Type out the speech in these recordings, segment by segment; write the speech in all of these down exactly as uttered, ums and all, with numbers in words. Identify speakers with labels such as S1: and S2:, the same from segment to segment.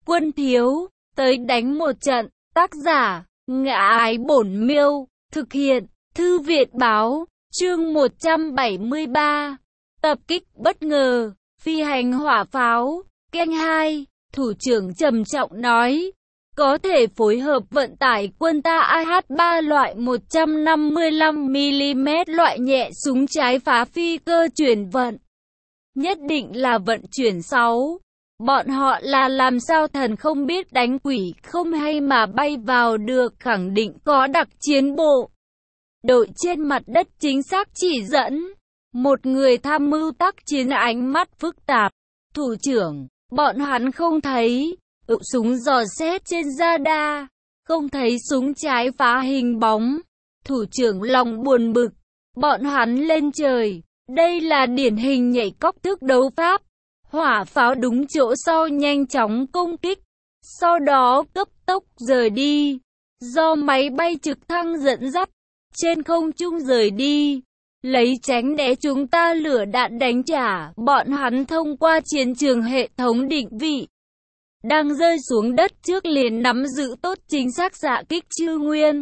S1: quân thiếu, tới đánh một trận. Tác giả, Ngã Ái Bổn Miêu, thực hiện, Thư viện Báo, chương một trăm bảy mươi ba. Tập kích bất ngờ, phi hành hỏa pháo, canh hai, thủ trưởng trầm trọng nói, có thể phối hợp vận tải quân ta A H ba loại một trăm năm mươi lăm mi-li-mét loại nhẹ súng trái phá phi cơ chuyển vận. Nhất định là vận chuyển sáu. Bọn họ là làm sao thần không biết đánh quỷ không hay mà bay vào được, khẳng định có đặc chiến bộ đội trên mặt đất chính xác chỉ dẫn. Một người tham mưu tác chiến ánh mắt phức tạp. Thủ trưởng, bọn hắn không thấy ự súng dò xét trên radar, không thấy súng trái phá hình bóng. Thủ trưởng lòng buồn bực, bọn hắn lên trời, đây là điển hình nhảy cóc thức đấu pháp. Hỏa pháo đúng chỗ sau nhanh chóng công kích, sau đó cấp tốc rời đi, do máy bay trực thăng dẫn dắt, trên không trung rời đi, lấy tránh né chúng ta lửa đạn đánh trả. Bọn hắn thông qua chiến trường hệ thống định vị, đang rơi xuống đất trước liền nắm giữ tốt chính xác xạ kích chư nguyên.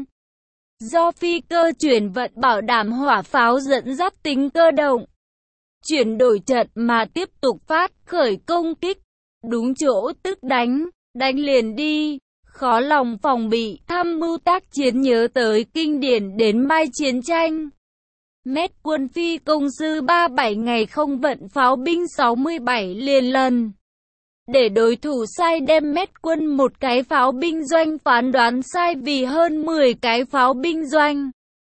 S1: Do phi cơ chuyển vận bảo đảm hỏa pháo dẫn dắt tính cơ động, chuyển đổi trận mà tiếp tục phát khởi công kích, đúng chỗ tức đánh, đánh liền đi, khó lòng phòng bị. Tham mưu tác chiến nhớ tới kinh điển đến mai chiến tranh. Mét quân phi công sư ba mươi bảy ngày không vận pháo binh sáu mươi bảy liền lần. Để đối thủ sai đem mét quân một cái pháo binh doanh phán đoán sai vì hơn mười cái pháo binh doanh.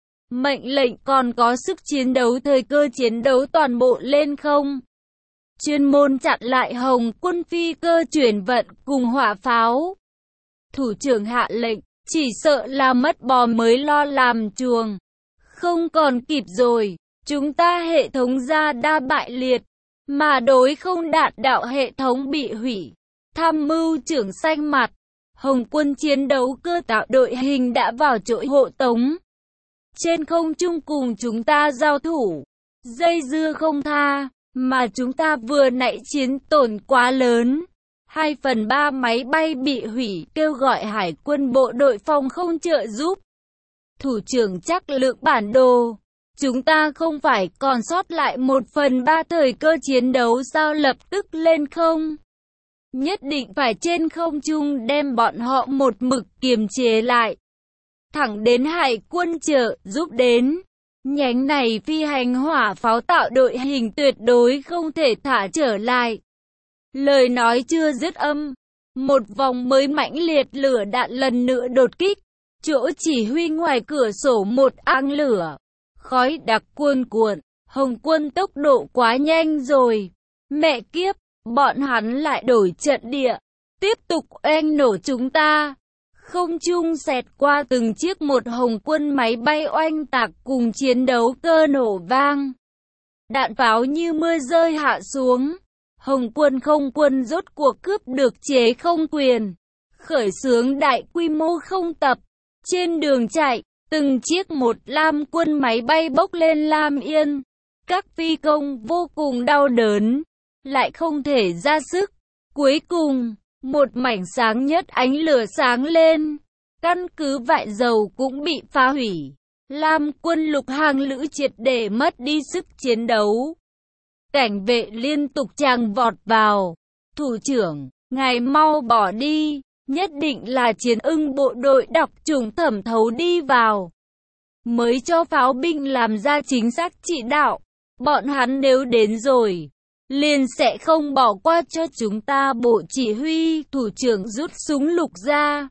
S1: Mệnh lệnh còn có sức chiến đấu thời cơ chiến đấu toàn bộ lên không. Chuyên môn chặn lại Hồng quân phi cơ chuyển vận cùng hỏa pháo. Thủ trưởng hạ lệnh, chỉ sợ là mất bò mới lo làm chuồng. Không còn kịp rồi, chúng ta hệ thống ra đa bại liệt, mà đối không đạn đạo hệ thống bị hủy. Tham mưu trưởng xanh mặt, Hồng quân chiến đấu cơ tạo đội hình đã vào chỗ hộ tống. Trên không trung cùng chúng ta giao thủ, dây dưa không tha, mà chúng ta vừa nãy chiến tổn quá lớn. Hai phần ba máy bay bị hủy, kêu gọi hải quân bộ đội phòng không trợ giúp. Thủ trưởng chắc lượng bản đồ, chúng ta không phải còn sót lại một phần ba thời cơ chiến đấu sao? Lập tức lên không. Nhất định phải trên không trung đem bọn họ một mực kiềm chế lại. Thẳng đến hải quân trợ giúp đến. Nhánh này phi hành hỏa pháo tạo đội hình tuyệt đối không thể thả trở lại. Lời nói chưa dứt âm, một vòng mới mãnh liệt lửa đạn lần nữa đột kích. Chỗ chỉ huy ngoài cửa sổ một áng lửa, khói đặc cuồn cuộn. Hồng quân tốc độ quá nhanh rồi. Mẹ kiếp, bọn hắn lại đổi trận địa, tiếp tục oanh nổ chúng ta. Không trung xẹt qua từng chiếc một Hồng quân máy bay oanh tạc cùng chiến đấu cơ nổ vang. Đạn pháo như mưa rơi hạ xuống. Hồng quân không quân rốt cuộc cướp được chế không quyền, khởi xướng đại quy mô không tập. Trên đường chạy, từng chiếc một Lam quân máy bay bốc lên Lam Yên. Các phi công vô cùng đau đớn, lại không thể ra sức. Cuối cùng, một mảnh sáng nhất ánh lửa sáng lên. Căn cứ Vại Dầu cũng bị phá hủy. Lam quân lục hàng lữ triệt để mất đi sức chiến đấu. Cảnh vệ liên tục tràng vọt vào. Thủ trưởng, ngài mau bỏ đi. Nhất định là Chiến ưng bộ đội đọc chủng thẩm thấu đi vào, mới cho pháo binh làm ra chính xác chỉ đạo. Bọn hắn nếu đến rồi, liền sẽ không bỏ qua cho chúng ta. Bộ chỉ huy. Thủ trưởng rút súng lục ra.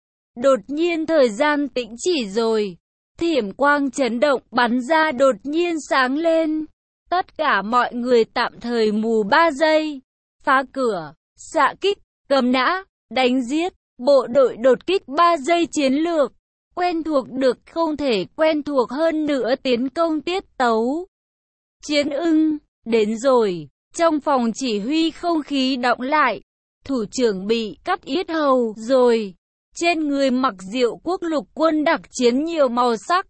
S1: Đột nhiên thời gian tĩnh chỉ rồi. Thiểm quang chấn động bắn ra đột nhiên sáng lên. Tất cả mọi người tạm thời mù ba giây. Phá cửa, xạ kích, cầm nã, đánh giết. Bộ đội đột kích ba giây chiến lược. Quen thuộc được không thể quen thuộc hơn nữa tiến công tiết tấu. Chiến ưng, đến rồi. Trong phòng chỉ huy không khí đọng lại. Thủ trưởng bị cắt yết hầu rồi. Trên người mặc diệu quốc lục quân đặc chiến nhiều màu sắc.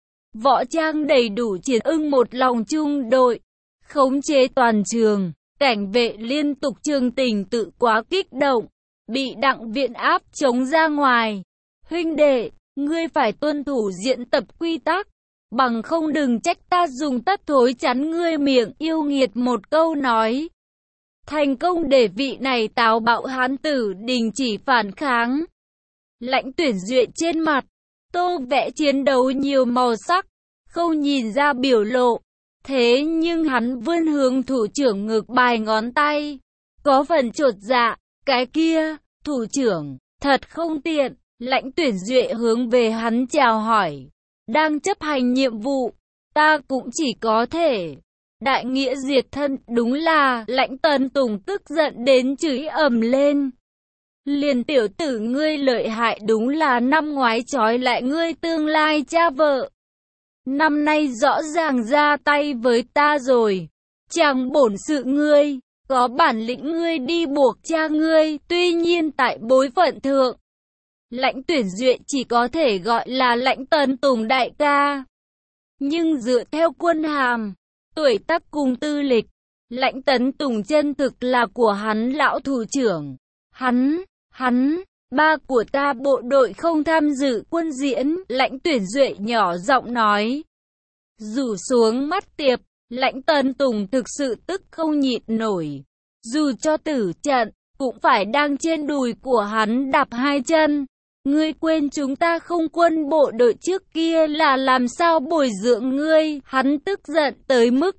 S1: Võ trang đầy đủ. Chiến ưng một lòng chung đội, khống chế toàn trường. Cảnh vệ liên tục trường tình tự quá kích động. bị Đặng Viện áp chống ra ngoài. Huynh đệ, ngươi phải tuân thủ diễn tập quy tắc, bằng không đừng trách ta dùng tất thối chắn ngươi miệng. Yêu nghiệt một câu nói. Thành công để vị này táo bạo hán tử đình chỉ phản kháng. Lãnh Tuyển Duệ trên mặt, tô vẽ chiến đấu nhiều màu sắc, không nhìn ra biểu lộ. Thế nhưng hắn vươn hướng thủ trưởng ngực bài ngón tay, có phần chột dạ. Cái kia, thủ trưởng, thật không tiện. Lãnh Tuyển Duệ hướng về hắn chào hỏi. Đang chấp hành nhiệm vụ, ta cũng chỉ có thể đại nghĩa diệt thân. Đúng là Lãnh Tấn Tùng tức giận đến chửi ầm lên. Liền tiểu tử ngươi lợi hại, đúng là năm ngoái trói lại ngươi tương lai cha vợ, năm nay rõ ràng ra tay với ta rồi. Chẳng bổn sự ngươi, có bản lĩnh ngươi đi buộc cha ngươi. Tuy nhiên tại bối phận thượng, Lãnh Tuyển Duệ chỉ có thể gọi là Lãnh Tấn Tùng đại ca. Nhưng dựa theo quân hàm, tuổi tác cùng tư lịch, Lãnh Tấn Tùng chân thực là của hắn lão thủ trưởng. Hắn, hắn, ba của ta bộ đội không tham dự quân diễn. Lãnh Tuyển Duệ nhỏ giọng nói. Rủ xuống mắt tiệp, Lãnh Tấn Tùng thực sự tức không nhịn nổi. Dù cho tử trận, cũng phải đang trên đùi của hắn đạp hai chân. Ngươi quên chúng ta không quân bộ đội trước kia là làm sao bồi dưỡng ngươi. Hắn tức giận tới mức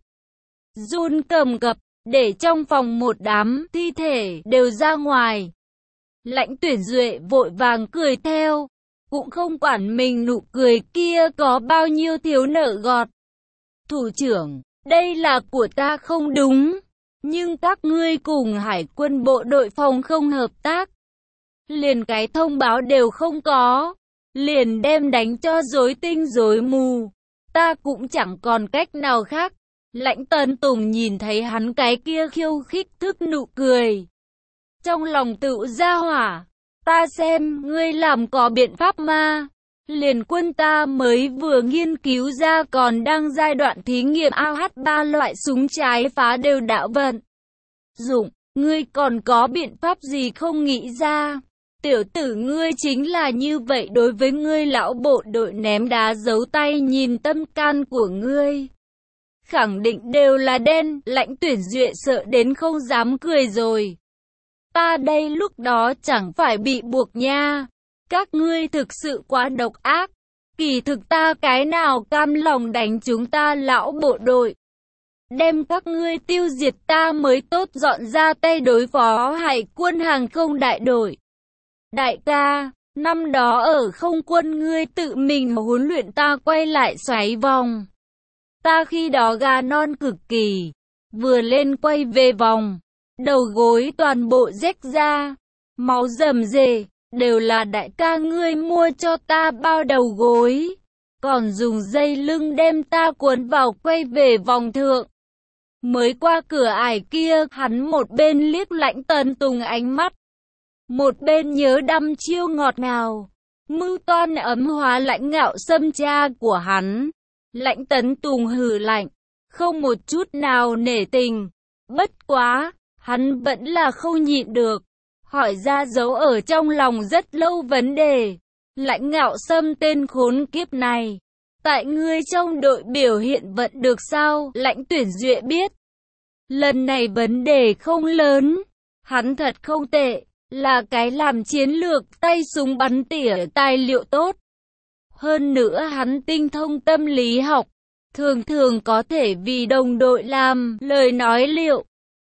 S1: run cầm cập, để trong phòng một đám thi thể đều ra ngoài. Lãnh Tuyển Duệ vội vàng cười theo, cũng không quản mình nụ cười kia có bao nhiêu thiếu nợ gọt. Thủ trưởng, đây là của ta không đúng, nhưng các ngươi cùng hải quân bộ đội phòng không hợp tác, liền cái thông báo đều không có, liền đem đánh cho rối tinh rối mù. Ta cũng chẳng còn cách nào khác. Lãnh Tấn Tùng nhìn thấy hắn cái kia khiêu khích thức nụ cười, trong lòng tự ra hỏa. Ta xem ngươi làm có biện pháp ma. Liền quân ta mới vừa nghiên cứu ra còn đang giai đoạn thí nghiệm A H ba loại súng trái phá đều đạo vận dụng. Ngươi còn có biện pháp gì không nghĩ ra? Tiểu tử ngươi chính là như vậy, đối với ngươi lão bộ đội ném đá giấu tay, nhìn tâm can của ngươi khẳng định đều là đen. Lãnh Tuyển Duệ sợ đến không dám cười rồi. Ta đây lúc đó chẳng phải bị buộc nha. Các ngươi thực sự quá độc ác. Kỳ thực ta cái nào cam lòng đánh chúng ta lão bộ đội, đem các ngươi tiêu diệt ta mới tốt dọn ra tay đối phó hải quân hàng không đại đội. Đại ca, năm đó ở không quân ngươi tự mình huấn luyện ta quay lại xoáy vòng. Ta khi đó gà non cực kỳ, vừa lên quay về vòng, đầu gối toàn bộ rách ra, máu rầm rề, đều là đại ca ngươi mua cho ta bao đầu gối, còn dùng dây lưng đem ta cuốn vào quay về vòng thượng. Mới qua cửa ải kia, hắn một bên liếc Lãnh Tấn Tùng ánh mắt, một bên nhớ đăm chiêu ngọt ngào, mưu toan ấm hóa Lãnh Ngạo Sâm cha của hắn. Lãnh Tấn Tùng hừ lạnh, không một chút nào nể tình. Bất quá, hắn vẫn là không nhịn được, hỏi ra dấu ở trong lòng rất lâu vấn đề. Lãnh Ngạo Sâm tên khốn kiếp này, tại ngươi trong đội biểu hiện vận được sao? Lãnh Tuyển Duệ biết, lần này vấn đề không lớn, hắn thật không tệ, là cái làm chiến lược tay súng bắn tỉa tài liệu tốt. Hơn nữa hắn tinh thông tâm lý học, thường thường có thể vì đồng đội làm lời nói liệu,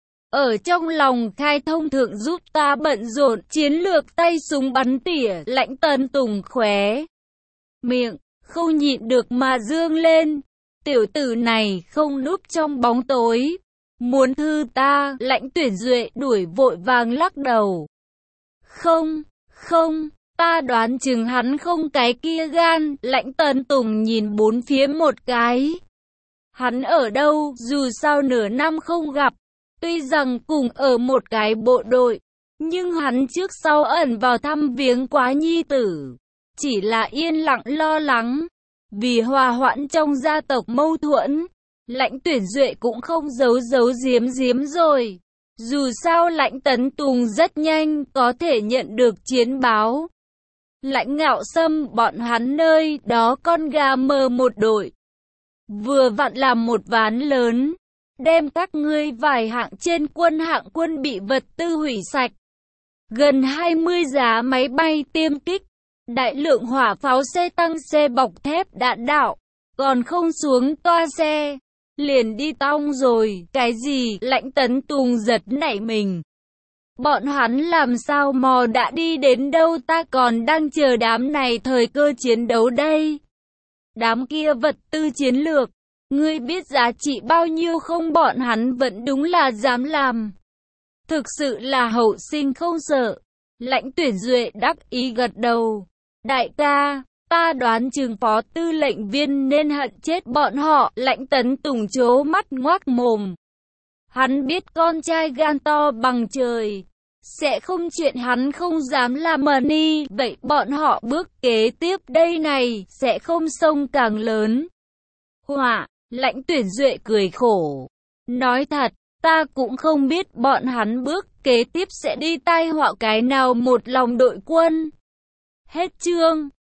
S1: ở trong lòng khai thông thượng giúp ta bận rộn chiến lược tay súng bắn tỉa. Lãnh Tấn Tùng khóe miệng, không nhịn được mà dương lên. Tiểu tử này không núp trong bóng tối, muốn thư ta. Lãnh Tuyển Duệ đuổi vội vàng lắc đầu. Không, không, ta đoán chừng hắn không cái kia gan. Lãnh Tấn Tùng nhìn bốn phía một cái. Hắn ở đâu? Dù sao nửa năm không gặp, tuy rằng cùng ở một cái bộ đội, nhưng hắn trước sau ẩn vào thăm viếng quá nhi tử, chỉ là yên lặng lo lắng. Vì hòa hoãn trong gia tộc mâu thuẫn, Lãnh Tuyển Duệ cũng không giấu giấu giếm giếm rồi. Dù sao Lãnh Tấn Tùng rất nhanh có thể nhận được chiến báo. Lãnh Ngạo Sâm bọn hắn nơi đó con gà mờ một đội. Vừa vặn làm một ván lớn. Đem các ngươi vài hạng trên quân hạng quân bị vật tư hủy sạch. Gần hai mươi giá máy bay tiêm kích. Đại lượng hỏa pháo xe tăng xe bọc thép đạn đạo. Còn không xuống toa xe. Liền đi tong rồi. Cái gì? Lãnh Tấn Tùng giật nảy mình. Bọn hắn làm sao mò đã đi đến đâu, ta còn đang chờ đám này thời cơ chiến đấu đây. Đám kia vật tư chiến lược. Ngươi biết giá trị bao nhiêu không? Bọn hắn vẫn đúng là dám làm. Thực sự là hậu sinh không sợ. Lãnh Tuyển Duệ đắc ý gật đầu. Đại ca, ta đoán chừng phó tư lệnh viên nên hận chết bọn họ. Lãnh Tấn Tùng trố mắt ngoác mồm. Hắn biết con trai gan to bằng trời. Sẽ không chuyện hắn không dám làm mờ ni. Vậy bọn họ bước kế tiếp đây này sẽ không sông càng lớn. Hỏa, Lãnh Tuyển Duệ cười khổ. Nói thật, ta cũng không biết bọn hắn bước kế tiếp sẽ đi tai họa cái nào. Một lòng đội quân. Hết chương.